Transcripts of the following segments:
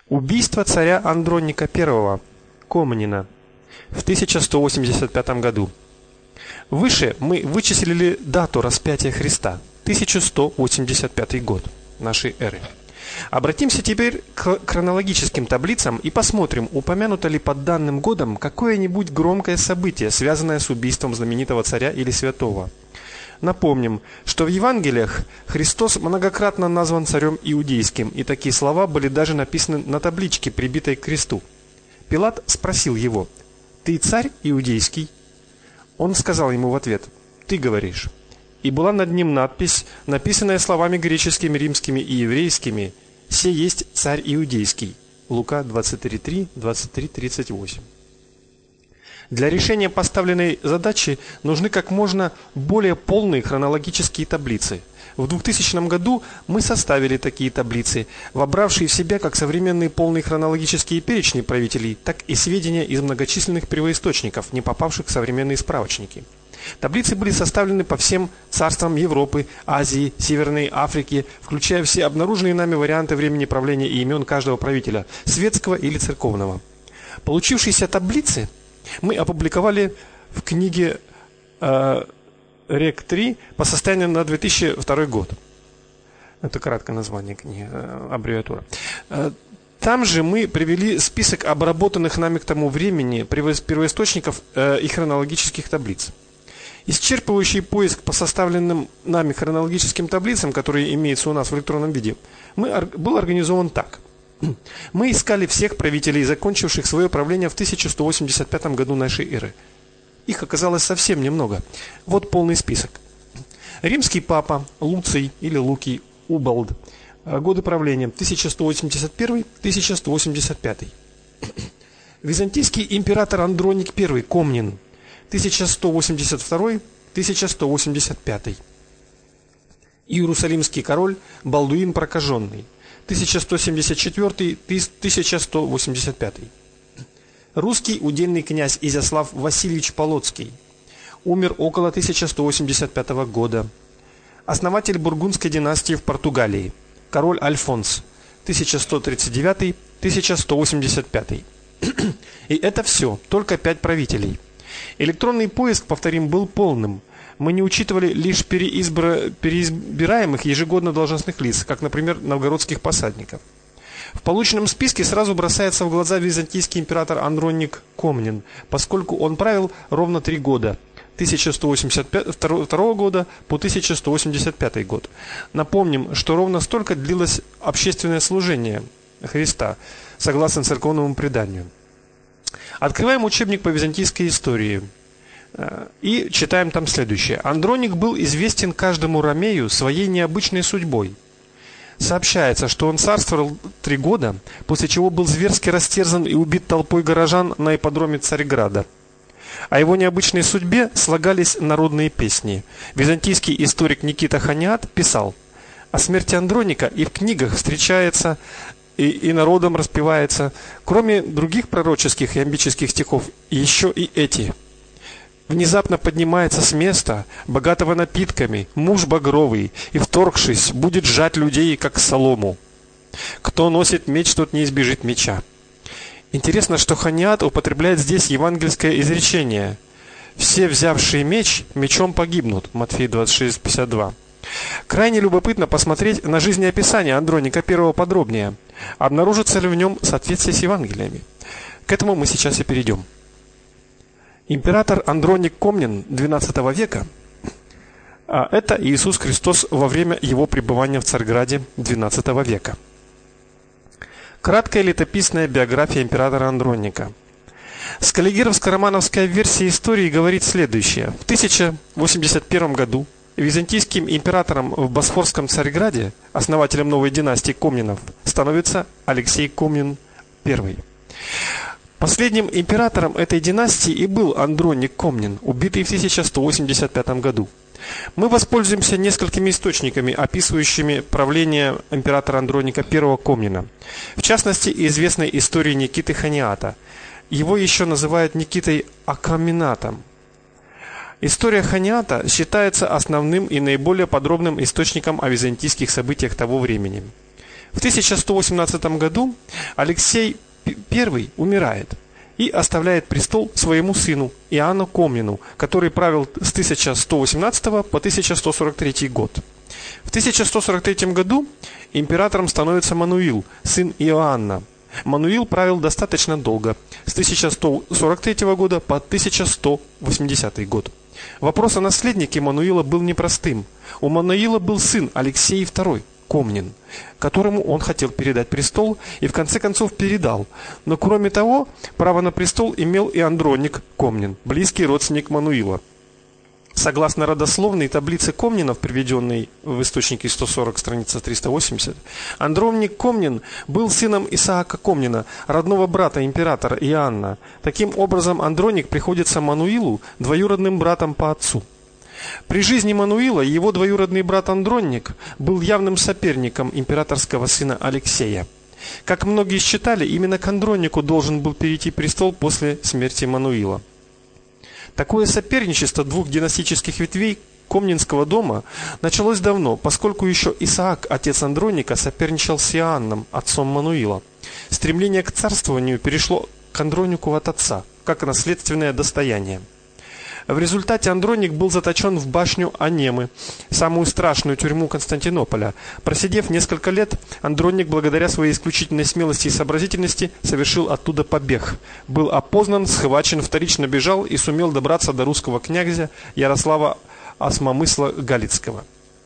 Убийство царя Андроника I Комнина в 1185 году. Выше мы вычислили дату распятия Христа 1185 год нашей эры. Обратимся теперь к хронологическим таблицам и посмотрим, упомянуто ли под данным годом какое-нибудь громкое событие, связанное с убийством знаменитого царя или святого. Напомним, что в Евангелиях Христос многократно назван царем иудейским, и такие слова были даже написаны на табличке, прибитой к кресту. Пилат спросил его: «Ты царь иудейский?» Он сказал ему в ответ: «Ты говоришь». И была над ним надпись, написанная словами греческими, римскими и еврейскими: «Се есть царь иудейский». Лука 23:3, 23:38. Для решения поставленной задачи нужны как можно более полные хронологические таблицы. В 2000 году мы составили такие таблицы, вобравшие в себя как современные полные хронологические перечни правителей, так и сведения из многочисленных первоисточников, не попавших в современные справочники. Таблицы были составлены по всем царствам Европы, Азии, Северной Африки, включая все обнаруженные нами варианты времени правления и имен каждого правителя, светского или церковного. Получившиеся таблицы мы опубликовали в книге Рек 3 по состоянию на 2002 год. Это краткое название книги, аббревиатура. Там же мы привели список обработанных нами к тому времени первоисточников и хронологических таблиц. Исчерпывающий поиск по составленным нами хронологическим таблицам, которые имеются у нас в электронном виде, был организован так. Мы искали всех правителей, закончивших свое правление в 1185 году нашей эры. Их оказалось совсем немного. Вот полный список. Римский папа Луций или Лукий Убалд. Годы правления 1181-1185. Византийский император Андроник I Комнин 1182-1185. Иерусалимский король Балдуин Прокаженный 1174-1185. Русский удельный князь Изяслав Васильевич Полоцкий. Умер около 1185 года. Основатель бургундской династии в Португалии. Король Альфонс 1139-1185. И это все, только 5 правителей. Электронный поиск, повторим, был полным. Мы не учитывали лишь переизбираемых ежегодно должностных лиц, как, например, новгородских посадников. В полученном списке сразу бросается в глаза византийский император Андроник Комнин, поскольку он правил ровно 3 года, 1182 года по 1185 год. Напомним, что ровно столько длилось общественное служение Христа, согласно церковному преданию. Открываем учебник по византийской истории и читаем там следующее. Андроник был известен каждому ромею своей необычной судьбой. Сообщается, что он царствовал 3 года, после чего был зверски растерзан и убит толпой горожан на ипподроме Царьграда. О его необычной судьбе слагались народные песни. Византийский историк Никита Ханиат писал: о смерти Андроника и в книгах встречается, и народом распевается, кроме других пророческих и амбических стихов, еще и эти. Внезапно поднимается с места, богатого напитками, муж багровый, и, вторгшись, будет сжать людей, как солому. Кто носит меч, тот не избежит меча. Интересно, что Ханиат употребляет здесь евангельское изречение: все, взявшие меч, мечом погибнут. Матфея 26:52. Крайне любопытно посмотреть на жизнеописание Андроника I подробнее. Обнаружится ли в нем соответствие с Евангелиями? К этому мы сейчас и перейдем. Император Андроник Комнин XII века – это Иисус Христос во время его пребывания в Царьграде XII века. Краткая летописная биография императора Андроника. Скаллигеровско-романовская версия истории говорит следующее. В 1081 году византийским императором в Босфорском Царьграде, основателем новой династии Комнинов, становится Алексей Комнин I. Последним императором этой династии и был Андроник Комнин, убитый в 1185 году. Мы воспользуемся несколькими источниками, описывающими правление императора Андроника I Комнина. В частности, известной истории Никиты Ханиата. Его еще называют Никитой Акаминатом. История Ханиата считается основным и наиболее подробным источником о византийских событиях того времени. В 1118 году Алексей I умирает и оставляет престол своему сыну Иоанну Комнину, который правил с 1118 по 1143 год. В 1143 году императором становится Мануил, сын Иоанна. Мануил правил достаточно долго, с 1143 года по 1180 год. Вопрос о наследнике Мануила был непростым. У Мануила был сын Алексей II, Комнин, которому он хотел передать престол и в конце концов передал. Но кроме того, право на престол имел и Андроник Комнин, близкий родственник Мануила. Согласно родословной таблице Комнинов, приведенной в источнике 140, страница 380, Андроник Комнин был сыном Исаака Комнина, родного брата императора Иоанна. Таким образом, Андроник приходится Мануилу двоюродным братом по отцу. При жизни Мануила его двоюродный брат Андроник был явным соперником императорского сына Алексея. Как многие считали, именно к Андронику должен был перейти престол после смерти Мануила. Такое соперничество двух династических ветвей Комнинского дома началось давно, поскольку еще Исаак, отец Андроника, соперничал с Иоанном, отцом Мануила. Стремление к царствованию перешло к Андронику от отца, как наследственное достояние. В результате Андроник был заточен в башню Анемы, самую страшную тюрьму Константинополя. Просидев несколько лет, Андроник, благодаря своей исключительной смелости и сообразительности, совершил оттуда побег. Был опознан, схвачен, вторично бежал и сумел добраться до русского князя Ярослава Осмомысла Галицкого.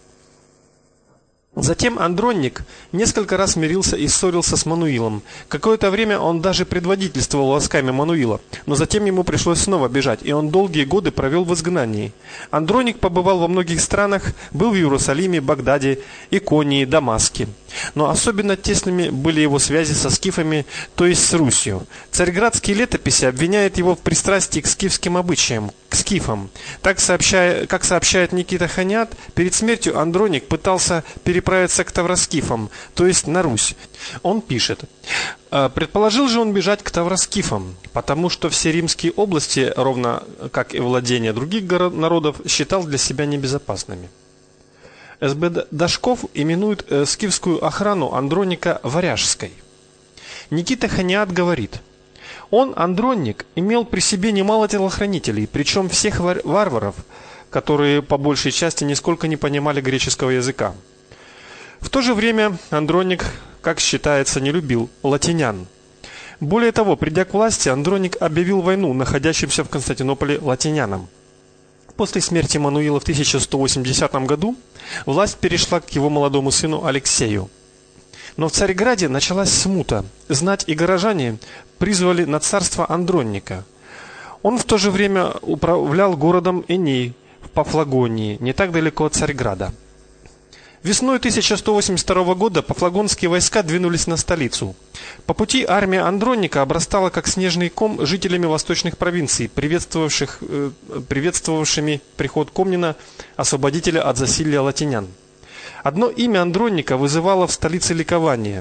Затем Андроник несколько раз мирился и ссорился с Мануилом. Какое-то время он даже предводительствовал войсками Мануила, но затем ему пришлось снова бежать, и он долгие годы провел в изгнании. Андроник побывал во многих странах, был в Иерусалиме, Багдаде, Иконии, Дамаске. Но особенно тесными были его связи со скифами, то есть с Русью. Царьградские летописи обвиняют его в пристрастии к скифским обычаям, к скифам. Как сообщает Никита Ханят, перед смертью Андроник пытался переправиться к тавроскифам, то есть на Русь. Он пишет: предположил же он бежать к тавроскифам, потому что все римские области, ровно как и владения других народов, считал для себя небезопасными. С.Б. Дашков именует скифскую охрану Андроника варяжской. Никита Ханят говорит: он, Андроник, имел при себе немало телохранителей, причем всех варваров, которые по большей части нисколько не понимали греческого языка. В то же время Андроник, как считается, не любил латинян. Более того, придя к власти, Андроник объявил войну находящимся в Константинополе латинянам. После смерти Мануила в 1180 году власть перешла к его молодому сыну Алексею. Но в Царьграде началась смута. Знать и горожане призвали на царство Андроника. Он в то же время управлял городом Эней в Пафлагонии, не так далеко от Царьграда. Весной 1182 года пафлагонские войска двинулись на столицу. По пути армия Андроника обрастала как снежный ком жителями восточных провинций, приветствовавшими приход Комнина, освободителя от засилья латинян. Одно имя Андроника вызывало в столице ликование.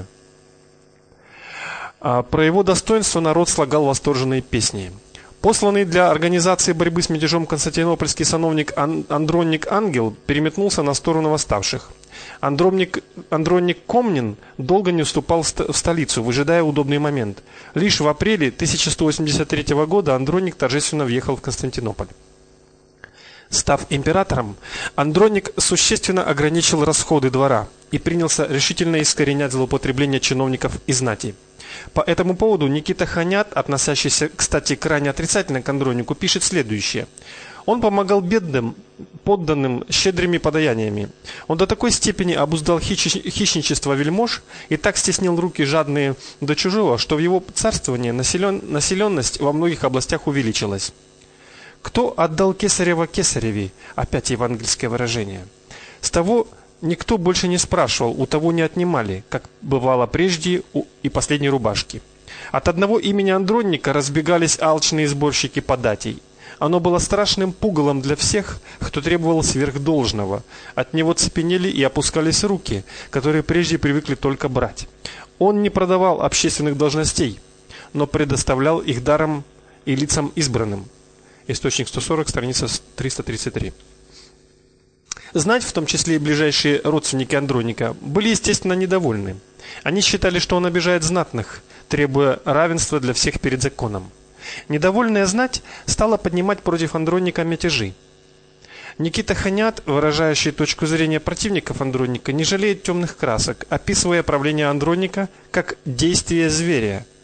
Про его достоинство народ слагал восторженные песни. Посланный для организации борьбы с мятежом константинопольский сановник Андроник Ангел переметнулся на сторону восставших. Андроник Комнин долго не уступал в столицу, выжидая удобный момент. Лишь в апреле 1183 года Андроник торжественно въехал в Константинополь. Став императором, Андроник существенно ограничил расходы двора и принялся решительно искоренять злоупотребление чиновников и знати. По этому поводу Никита Ханят, относящийся, кстати, крайне отрицательно к Андронику, пишет следующее: он помогал бедным подданным щедрыми подаяниями. Он до такой степени обуздал хищничество вельмож и так стеснил руки жадные до чужого, что в его царствовании населенность во многих областях увеличилась. Кто отдал кесарева кесареве? Опять евангельское выражение. С того никто больше не спрашивал, у того не отнимали, как бывало прежде и последней рубашки. От одного имени Андроника разбегались алчные сборщики податей. Оно было страшным пугалом для всех, кто требовал сверхдолжного. От него цепенели и опускались руки, которые прежде привыкли только брать. Он не продавал общественных должностей, но предоставлял их даром и лицам избранным. Источник 140, страница 333. Знать, в том числе и ближайшие родственники Андроника, были, естественно, недовольны. Они считали, что он обижает знатных, требуя равенства для всех перед законом. Недовольная знать стала поднимать против Андроника мятежи. Никита Ханят, выражающий точку зрения противников Андроника, не жалеет темных красок, описывая правление Андроника как действие зверя,